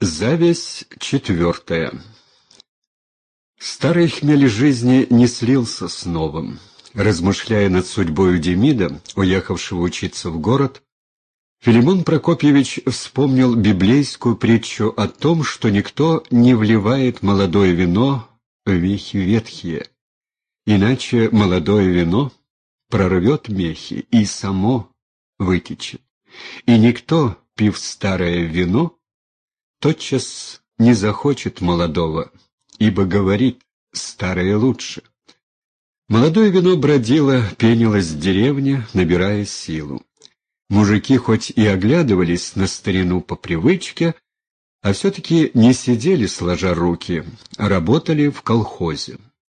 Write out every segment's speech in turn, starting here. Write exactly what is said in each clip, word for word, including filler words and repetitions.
Зависть четвертая. Старый хмель жизни не слился с новым. Размышляя над судьбою Демида, уехавшего учиться в город, Филимон Прокопьевич вспомнил библейскую притчу о том, что никто не вливает молодое вино в мехи ветхие, иначе молодое вино прорвет мехи и само вытечет, и никто, пив старое вино, тотчас не захочет молодого, ибо говорит: старое лучше. Молодое вино бродило, пенилось в деревне, набирая силу. Мужики хоть и оглядывались на старину по привычке, а все-таки не сидели сложа руки, а работали в колхозе.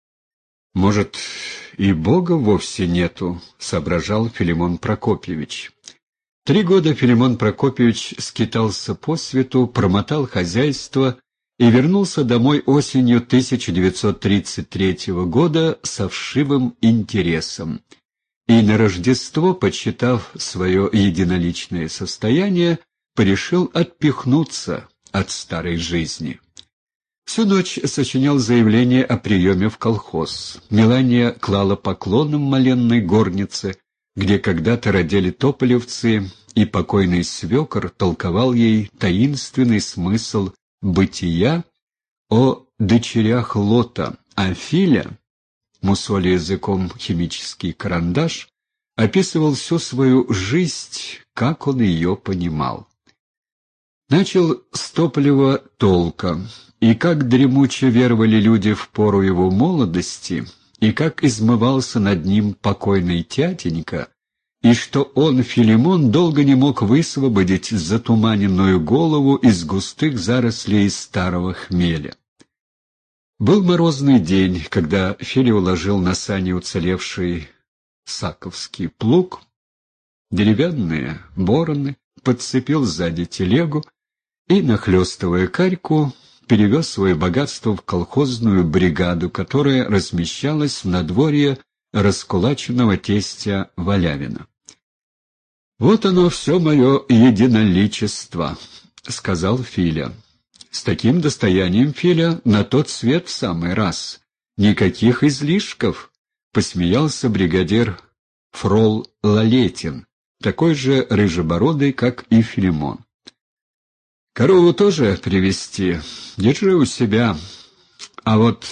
«Может, и Бога вовсе нету», — соображал Филимон Прокопьевич. Три года Филимон Прокопьевич скитался по свету, промотал хозяйство и вернулся домой осенью тысяча девятьсот тридцать третьего года со вшивым интересом. И на Рождество, подсчитав свое единоличное состояние, порешил отпихнуться от старой жизни. Всю ночь сочинял заявление о приеме в колхоз. Мелания клала поклоны в моленной горнице, где когда-то родили тополевцы, и покойный свекор толковал ей таинственный смысл бытия о дочерях Лота, а Филя, мусоля языком химический карандаш, описывал всю свою жизнь, как он ее понимал. Начал с топлива толка, и как дремуче веровали люди в пору его молодости, и как измывался над ним покойный тятенька, и что он, Филимон, долго не мог высвободить затуманенную голову из густых зарослей старого хмеля. Был морозный день, когда Филя уложил на сани уцелевший саковский плуг, деревянные бороны, подцепил сзади телегу и, нахлёстывая карьку, перевез свое богатство в колхозную бригаду, которая размещалась в надворье раскулаченного тестя Валявина. «Вот оно все мое единоличество», — сказал Филя. «С таким достоянием, Филя, на тот свет в самый раз. Никаких излишков», — посмеялся бригадир Фрол Лалетин, такой же рыжебородый, как и Филимон. «Корову тоже привезти? Держи у себя. А вот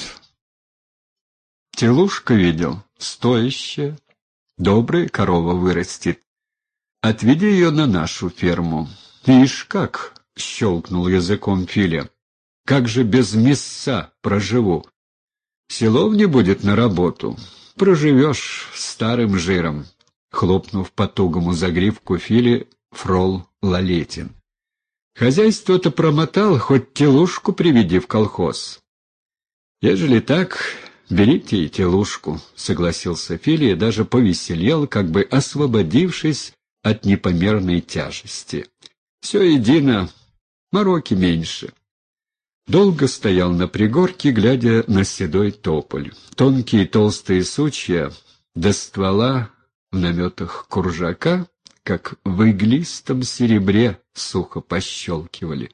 телушка видел, стоящая, добрая корова вырастет. Отведи ее на нашу ферму». «Ишь как!» — щелкнул языком Филя. «Как же без мяса проживу? Селов не будет на работу. Проживешь старым жиром», — хлопнув по тугому загривку Фили, Фрол Лалетин. «Хозяйство-то промотал, хоть телушку приведи в колхоз». «Ежели так, берите и телушку», — согласился Филя и даже повеселел, как бы освободившись от непомерной тяжести. «Все едино, мороки меньше». Долго стоял на пригорке, глядя на седой тополь. Тонкие толстые сучья до ствола в наметах куржака, как в иглистом серебре, сухо пощелкивали.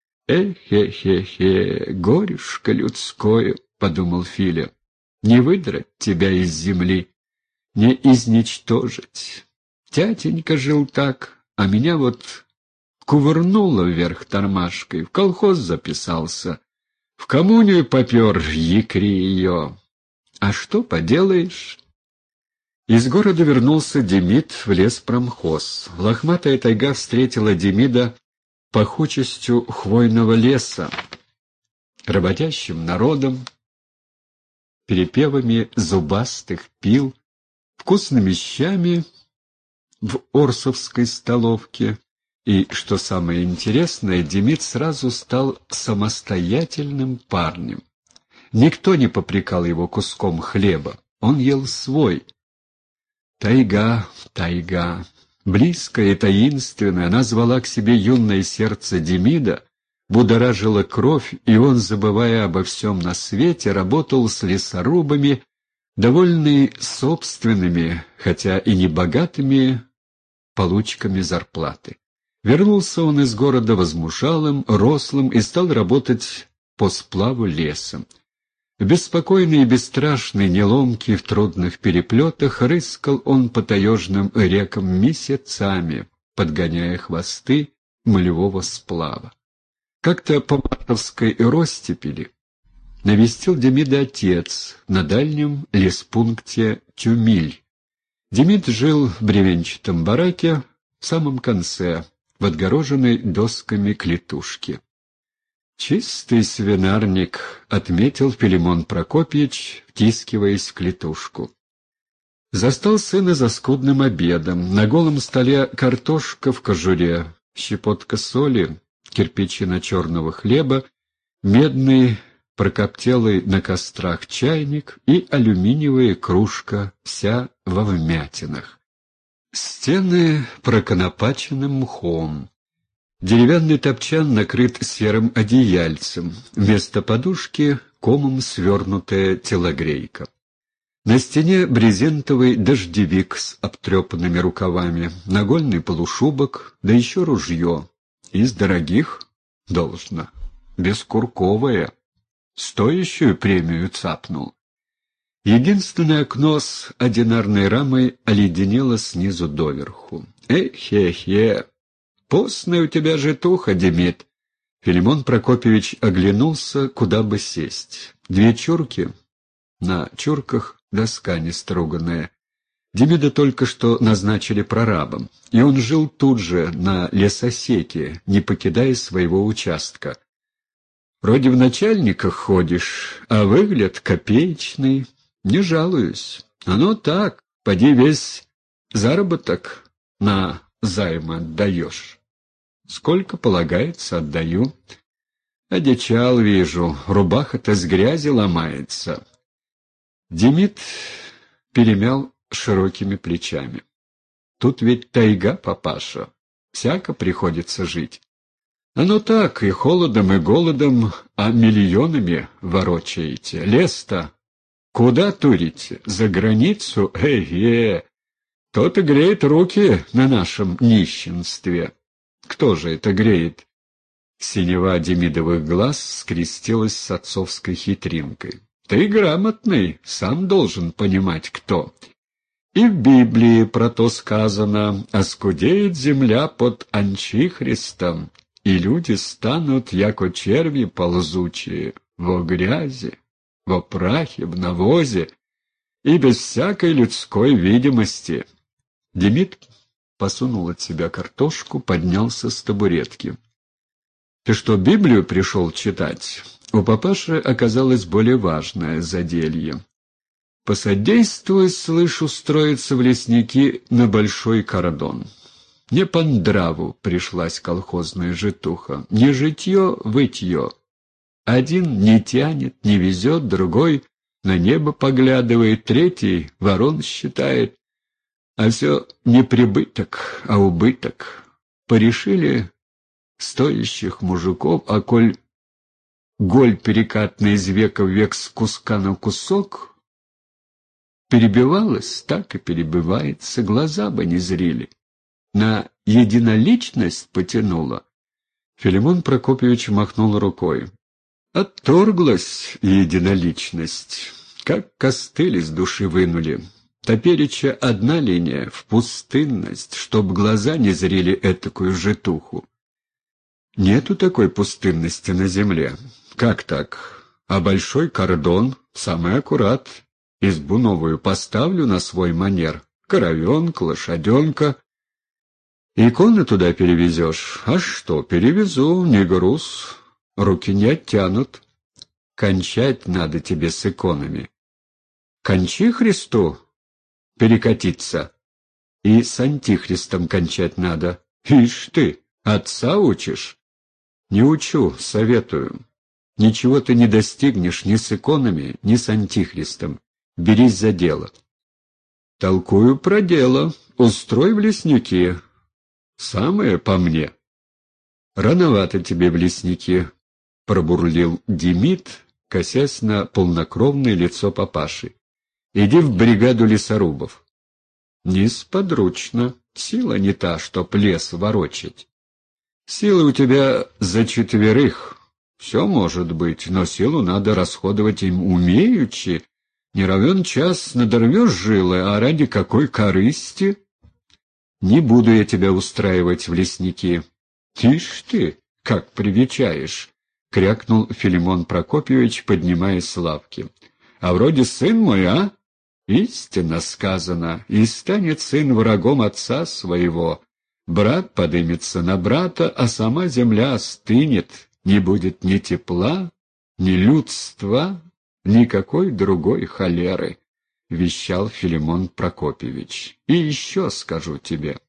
«Эхе-хе-хе, горюшка людское», — подумал Филя, — «не выдрать тебя из земли, не изничтожить. Тятенька жил так, а меня вот кувырнуло вверх тормашкой, в колхоз записался, в коммунию попер, якри ее. А что поделаешь?» Из города вернулся Демид в леспромхоз. Лохматая тайга встретила Демида пахучестью хвойного леса, работящим народом, перепевами зубастых пил, вкусными щами в орсовской столовке. И, что самое интересное, Демид сразу стал самостоятельным парнем. Никто не попрекал его куском хлеба, он ел свой. Тайга, тайга, близкая и таинственная, она звала к себе юное сердце Демида, будоражила кровь, и он, забывая обо всем на свете, работал с лесорубами, довольный собственными, хотя и небогатыми, получками зарплаты. Вернулся он из города возмужалым, рослым и стал работать по сплаву леса. Беспокойный и бесстрашный, неломкий в трудных переплетах, рыскал он по таежным рекам месяцами, подгоняя хвосты молевого сплава. Как-то по Мартовской ростепели навестил Демида отец на дальнем леспункте Тюмиль. Демид жил в бревенчатом бараке в самом конце, в отгороженной досками клетушке. «Чистый свинарник», — отметил Филимон Прокопьевич, втискиваясь в клетушку. Застал сына за скудным обедом. На голом столе картошка в кожуре, щепотка соли, кирпичина черного хлеба, медный прокоптелый на кострах чайник и алюминиевая кружка, вся во вмятинах. Стены проконопачены мхом. Деревянный топчан накрыт серым одеяльцем. Вместо подушки комом свернутая телогрейка. На стене брезентовый дождевик с обтрепанными рукавами, нагольный полушубок, да еще ружье. Из дорогих должно, бескурковое. Стоящую премию цапнул. Единственное окно с одинарной рамой оледенело снизу доверху. «Эхе-хе! Постная у тебя житуха, Демид!» Филимон Прокопьевич оглянулся, куда бы сесть. Две чурки, на чурках доска неструганная. Демида только что назначили прорабом, и он жил тут же, на лесосеке, не покидая своего участка. Вроде в начальниках ходишь, а выгляд копеечный. Не жалуюсь. Оно так, поди весь заработок на займ отдаешь. Сколько полагается, отдаю. Одичал, вижу, рубаха-то с грязи ломается. Демид перемял широкими плечами. Тут ведь тайга, папаша, всяко приходится жить. Оно так, и холодом, и голодом, а миллионами ворочаете. Лес-то куда турите? За границу? Э-е! То-то греет руки на нашем нищенстве. Кто же это греет? Синева Демидовых глаз скрестилась с отцовской хитринкой. Ты грамотный, сам должен понимать, кто. И в Библии про то сказано: «Оскудеет земля под Анчихристом, и люди станут, яко черви ползучие, во грязи, во прахе, в навозе, и без всякой людской видимости». Демид посунул от себя картошку, поднялся с табуретки. «Ты что, Библию пришел читать?» У папаши оказалось более важное заделье. «Посодействуй, слышу, устроиться в лесники на большой кордон». Не по нраву пришлась колхозная житуха. Не житье, вытье. Один не тянет, не везет, другой на небо поглядывает, третий ворон считает. А все не прибыток, а убыток. Порешили стоящих мужиков, а коль голь перекатная из века в век с куска на кусок перебивалась, так и перебивается, глаза бы не зрели. На единоличность потянула. Филимон Прокопьевич махнул рукой. Отторглась единоличность, как костыль из души вынули. Топереча одна линия — в пустынность, чтоб глаза не зрели этакую житуху. Нету такой пустынности на земле. Как так? А большой кордон, самый аккурат. Избу новую поставлю на свой манер. Коровенка, лошаденка. Иконы туда перевезешь? А что, перевезу, не груз. Руки не оттянут. Кончать надо тебе с иконами. Кончи Христу перекатиться. И с антихристом кончать надо. Ишь ты, отца учишь? Не учу, советую. Ничего ты не достигнешь ни с иконами, ни с антихристом. Берись за дело. Толкую про дело. Устрой в лесники. Самое по мне. Рановато тебе в лесники, пробурлил Демид, косясь на полнокровное лицо папаши. Иди в бригаду лесорубов. Несподручно. Сила не та, чтоб лес ворочать. Силы у тебя за четверых. Все может быть, но силу надо расходовать им умеючи. Не равен час надорвешь жилы, а ради какой корысти? Не буду я тебя устраивать в лесники. Тишь ты, как привечаешь, — крякнул Филимон Прокопьевич, поднимаясь с лавки. А вроде сын мой, а? Истинно сказано, и станет сын врагом отца своего. Брат подымется на брата, а сама земля остынет, не будет ни тепла, ни людства, никакой другой холеры, — вещал Филимон Прокопьевич. И еще скажу тебе.